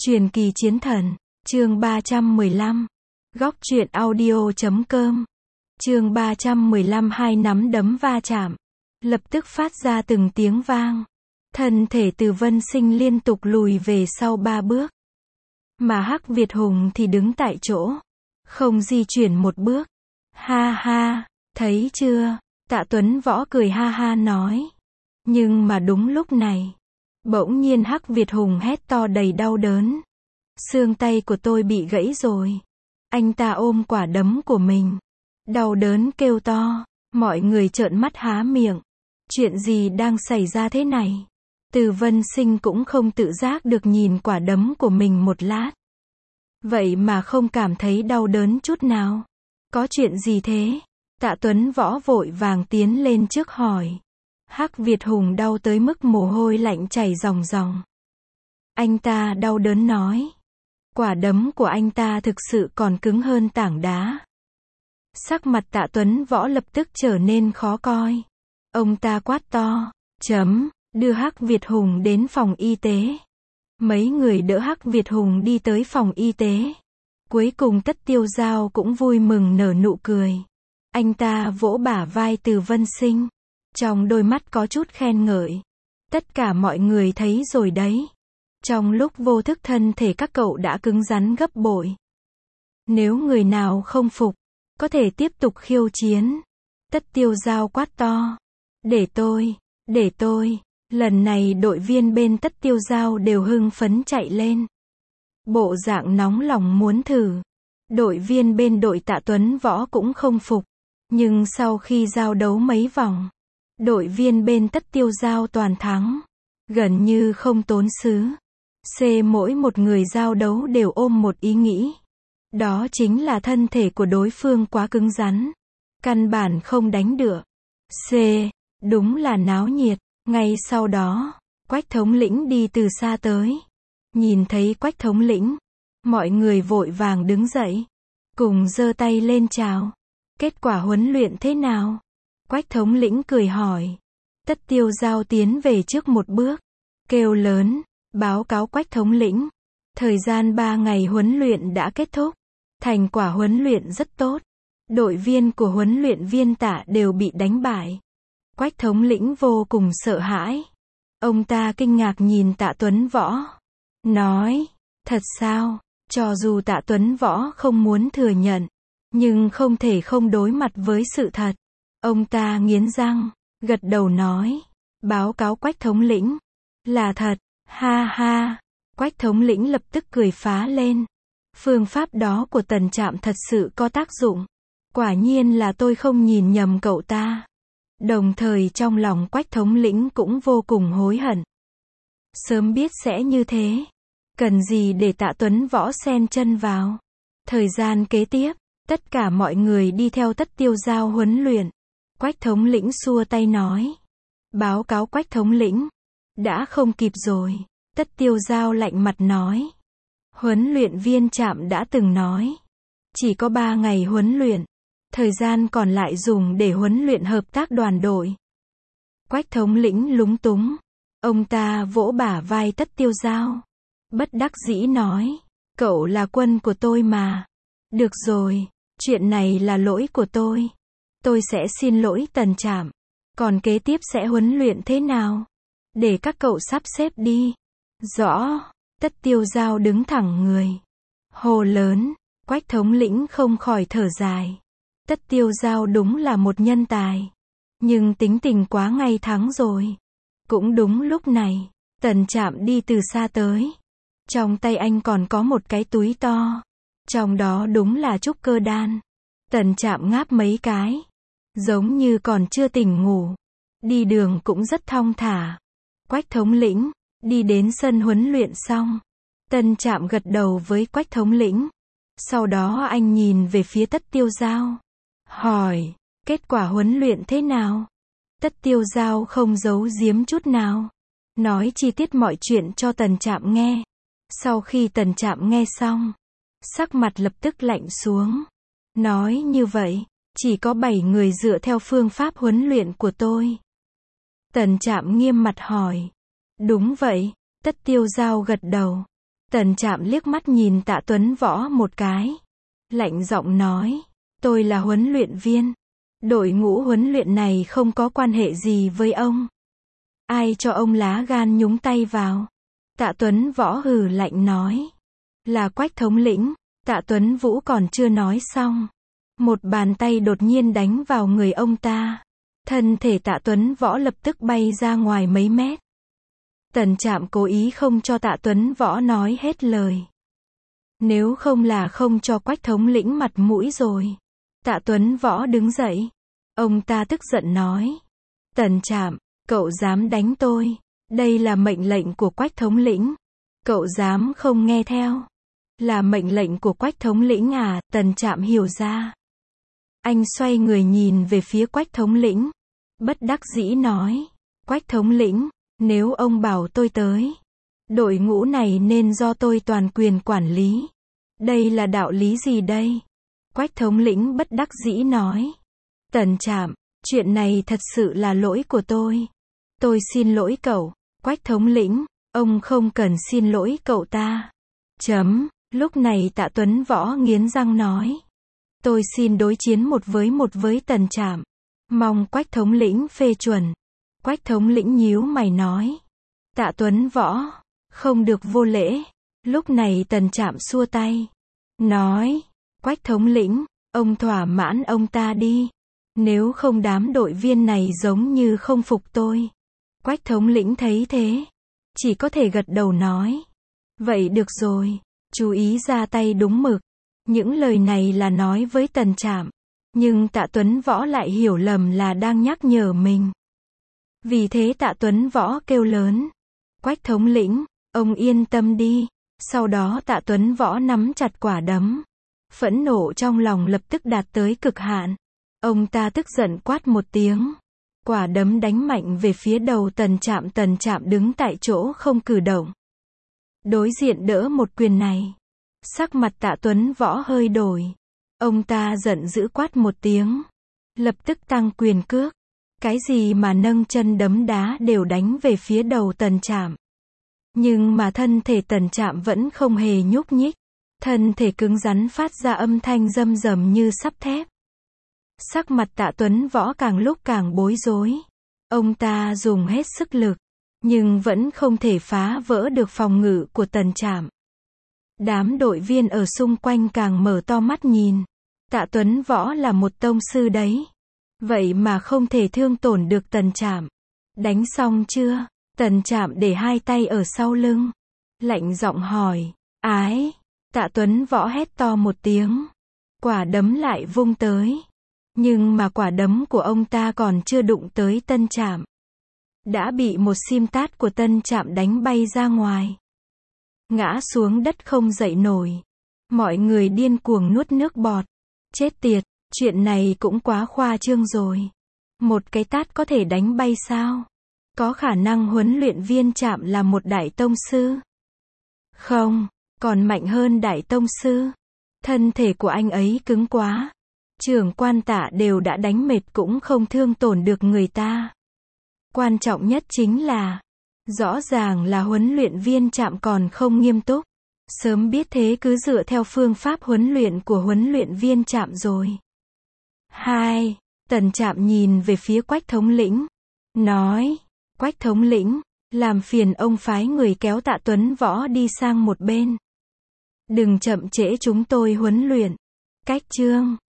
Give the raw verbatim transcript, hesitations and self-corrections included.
Truyền kỳ chiến thần, chương ba trăm mười lăm. Góc truyện audio chấm com. Chương ba trăm mười lăm hai nắm đấm va chạm. Lập tức phát ra từng tiếng vang. Thân thể Từ Vân Sinh liên tục lùi về sau ba bước. Mà Hắc Việt Hùng thì đứng tại chỗ. Không di chuyển một bước. Ha ha, thấy chưa? Tạ Tuấn Võ cười ha ha nói. Nhưng mà đúng lúc này. Bỗng nhiên Hắc Việt Hùng hét to đầy đau đớn. Xương tay của tôi bị gãy rồi. Anh ta ôm quả đấm của mình. Đau đớn kêu to. Mọi người trợn mắt há miệng. Chuyện gì đang xảy ra thế này? Từ Vân Sinh cũng không tự giác được nhìn quả đấm của mình một lát. Vậy mà không cảm thấy đau đớn chút nào. Có chuyện gì thế? Tạ Tuấn Võ vội vàng tiến lên trước hỏi. Hắc Việt Hùng đau tới mức mồ hôi lạnh chảy ròng ròng. Anh ta đau đớn nói. Quả đấm của anh ta thực sự còn cứng hơn tảng đá. Sắc mặt Tạ Tuấn Võ lập tức trở nên khó coi. Ông ta quát to. Chấm, đưa Hắc Việt Hùng đến phòng y tế. Mấy người đỡ Hắc Việt Hùng đi tới phòng y tế. Cuối cùng Tất Tiêu Giao cũng vui mừng nở nụ cười. Anh ta vỗ bả vai Từ Vân Sinh. Trong đôi mắt có chút khen ngợi. Tất cả mọi người thấy rồi đấy. Trong lúc vô thức thân thể các cậu đã cứng rắn gấp bội. Nếu người nào không phục, có thể tiếp tục khiêu chiến. Tất Tiêu Giao quát to. Để tôi, để tôi. Lần này đội viên bên Tất Tiêu Giao đều hưng phấn chạy lên. Bộ dạng nóng lòng muốn thử. Đội viên bên đội Tạ Tuấn Võ cũng không phục. Nhưng sau khi giao đấu mấy vòng, đội viên bên Tất Tiêu Giao toàn thắng. Gần như không tốn xứ. C mỗi một người giao đấu đều ôm một ý nghĩ. Đó chính là thân thể của đối phương quá cứng rắn. Căn bản không đánh được. C. Đúng là náo nhiệt. Ngay sau đó, Quách thống lĩnh đi từ xa tới. Nhìn thấy Quách thống lĩnh, mọi người vội vàng đứng dậy. Cùng giơ tay lên chào. Kết quả huấn luyện thế nào? Quách thống lĩnh cười hỏi. Tất Tiêu Giao tiến về trước một bước. Kêu lớn. Báo cáo Quách thống lĩnh. Thời gian ba ngày huấn luyện đã kết thúc. Thành quả huấn luyện rất tốt. Đội viên của huấn luyện viên Tạ đều bị đánh bại. Quách thống lĩnh vô cùng sợ hãi. Ông ta kinh ngạc nhìn Tạ Tuấn Võ. Nói. Thật sao? Cho dù Tạ Tuấn Võ không muốn thừa nhận. Nhưng không thể không đối mặt với sự thật. Ông ta nghiến răng. Gật đầu nói. Báo cáo Quách thống lĩnh. Là thật. Ha ha. Quách thống lĩnh lập tức cười phá lên. Phương pháp đó của Tần Trạm thật sự có tác dụng. Quả nhiên là tôi không nhìn nhầm cậu ta. Đồng thời trong lòng Quách thống lĩnh cũng vô cùng hối hận. Sớm biết sẽ như thế. Cần gì để Tạ Tuấn Võ xen chân vào. Thời gian kế tiếp, tất cả mọi người đi theo Tất Tiêu Giao huấn luyện. Quách thống lĩnh xua tay nói. Báo cáo Quách thống lĩnh. Đã không kịp rồi. Tất Tiêu Giao lạnh mặt nói. Huấn luyện viên Trạm đã từng nói. Chỉ có ba ngày huấn luyện. Thời gian còn lại dùng để huấn luyện hợp tác đoàn đội. Quách thống lĩnh lúng túng. Ông ta vỗ bả vai Tất Tiêu Giao. Bất đắc dĩ nói. Cậu là quân của tôi mà. Được rồi. Chuyện này là lỗi của tôi. Tôi sẽ xin lỗi Tần Trạm. Còn kế tiếp sẽ huấn luyện thế nào? Để các cậu sắp xếp đi. Rõ. Tất Tiêu Giao đứng thẳng người. Hồ lớn. Quách thống lĩnh không khỏi thở dài. Tất Tiêu Giao đúng là một nhân tài. Nhưng tính tình quá ngay thắng rồi. Cũng đúng lúc này, Tần Trạm đi từ xa tới. Trong tay anh còn có một cái túi to. Trong đó đúng là trúc cơ đan. Tần Trạm ngáp mấy cái. Giống như còn chưa tỉnh ngủ. Đi đường cũng rất thong thả. Quách thống lĩnh, đi đến sân huấn luyện xong. Tần Trạm gật đầu với Quách thống lĩnh. Sau đó anh nhìn về phía Tất Tiêu Giao. Hỏi, kết quả huấn luyện thế nào? Tất Tiêu Giao không giấu giếm chút nào. Nói chi tiết mọi chuyện cho Tần Trạm nghe. Sau khi Tần Trạm nghe xong, sắc mặt lập tức lạnh xuống. Nói như vậy, chỉ có bảy người dựa theo phương pháp huấn luyện của tôi. Tần Trạm nghiêm mặt hỏi. Đúng vậy, Tất Tiêu Giao gật đầu. Tần Trạm liếc mắt nhìn Tạ Tuấn Võ một cái. Lạnh giọng nói. Tôi là huấn luyện viên. Đội ngũ huấn luyện này không có quan hệ gì với ông. Ai cho ông lá gan nhúng tay vào? Tạ Tuấn Võ hừ lạnh nói. Là Quách thống lĩnh. Tạ Tuấn Vũ còn chưa nói xong. Một bàn tay đột nhiên đánh vào người ông ta. Thân thể Tạ Tuấn Võ lập tức bay ra ngoài mấy mét. Tần Trạm cố ý không cho Tạ Tuấn Võ nói hết lời. Nếu không là không cho Quách thống lĩnh mặt mũi rồi. Tạ Tuấn Võ đứng dậy. Ông ta tức giận nói. Tần Trạm, cậu dám đánh tôi. Đây là mệnh lệnh của Quách thống lĩnh. Cậu dám không nghe theo. Là mệnh lệnh của Quách thống lĩnh à? Tần Trạm hiểu ra. Anh xoay người nhìn về phía Quách thống lĩnh. Bất đắc dĩ nói. Quách thống lĩnh, nếu ông bảo tôi tới, đội ngũ này nên do tôi toàn quyền quản lý. Đây là đạo lý gì đây? Quách thống lĩnh bất đắc dĩ nói. Tần Trạm, chuyện này thật sự là lỗi của tôi. Tôi xin lỗi cậu. Quách thống lĩnh, ông không cần xin lỗi cậu ta. Chấm. Lúc này Tạ Tuấn Võ nghiến răng nói. Tôi xin đối chiến một với một với Tần Trạm. Mong Quách thống lĩnh phê chuẩn. Quách thống lĩnh nhíu mày nói. Tạ Tuấn Võ, không được vô lễ. Lúc này Tần Trạm xua tay. Nói. Quách thống lĩnh, ông thỏa mãn ông ta đi. Nếu không đám đội viên này giống như không phục tôi. Quách thống lĩnh thấy thế. Chỉ có thể gật đầu nói. Vậy được rồi. Chú ý ra tay đúng mực. Những lời này là nói với Tần Trạm. Nhưng Tạ Tuấn Võ lại hiểu lầm là đang nhắc nhở mình. Vì thế Tạ Tuấn Võ kêu lớn. Quách thống lĩnh, ông yên tâm đi. Sau đó Tạ Tuấn Võ nắm chặt quả đấm. Phẫn nộ trong lòng lập tức đạt tới cực hạn. Ông ta tức giận quát một tiếng. Quả đấm đánh mạnh về phía đầu Tần Trạm. Tần Trạm đứng tại chỗ không cử động. Đối diện đỡ một quyền này. Sắc mặt Tạ Tuấn Võ hơi đổi. Ông ta giận dữ quát một tiếng. Lập tức tăng quyền cước. Cái gì mà nâng chân đấm đá đều đánh về phía đầu Tần Trạm. Nhưng mà thân thể Tần Trạm vẫn không hề nhúc nhích. Thân thể cứng rắn phát ra âm thanh râm rầm như sắt thép. Sắc mặt Tạ Tuấn Võ càng lúc càng bối rối. Ông ta dùng hết sức lực. Nhưng vẫn không thể phá vỡ được phòng ngự của Tần Trạm. Đám đội viên ở xung quanh càng mở to mắt nhìn. Tạ Tuấn Võ là một tông sư đấy. Vậy mà không thể thương tổn được Tần Trạm. Đánh xong chưa? Tần Trạm để hai tay ở sau lưng. Lạnh giọng hỏi. Ái. Tạ Tuấn Võ hét to một tiếng. Quả đấm lại vung tới. Nhưng mà quả đấm của ông ta còn chưa đụng tới Tân Trạm. Đã bị một sim tát của Tân Trạm đánh bay ra ngoài. Ngã xuống đất không dậy nổi. Mọi người điên cuồng nuốt nước bọt. Chết tiệt, chuyện này cũng quá khoa trương rồi. Một cái tát có thể đánh bay sao? Có khả năng huấn luyện viên Trạm là một đại tông sư? Không, còn mạnh hơn đại tông sư. Thân thể của anh ấy cứng quá. Trưởng quan Tạ đều đã đánh mệt cũng không thương tổn được người ta. Quan trọng nhất chính là, rõ ràng là huấn luyện viên Trạm còn không nghiêm túc. Sớm biết thế cứ dựa theo phương pháp huấn luyện của huấn luyện viên Trạm rồi. Hai, Tần Trạm nhìn về phía Quách thống lĩnh. Nói, Quách thống lĩnh, làm phiền ông phái người kéo Tạ Tuấn Võ đi sang một bên. Đừng chậm trễ chúng tôi huấn luyện. Cách chương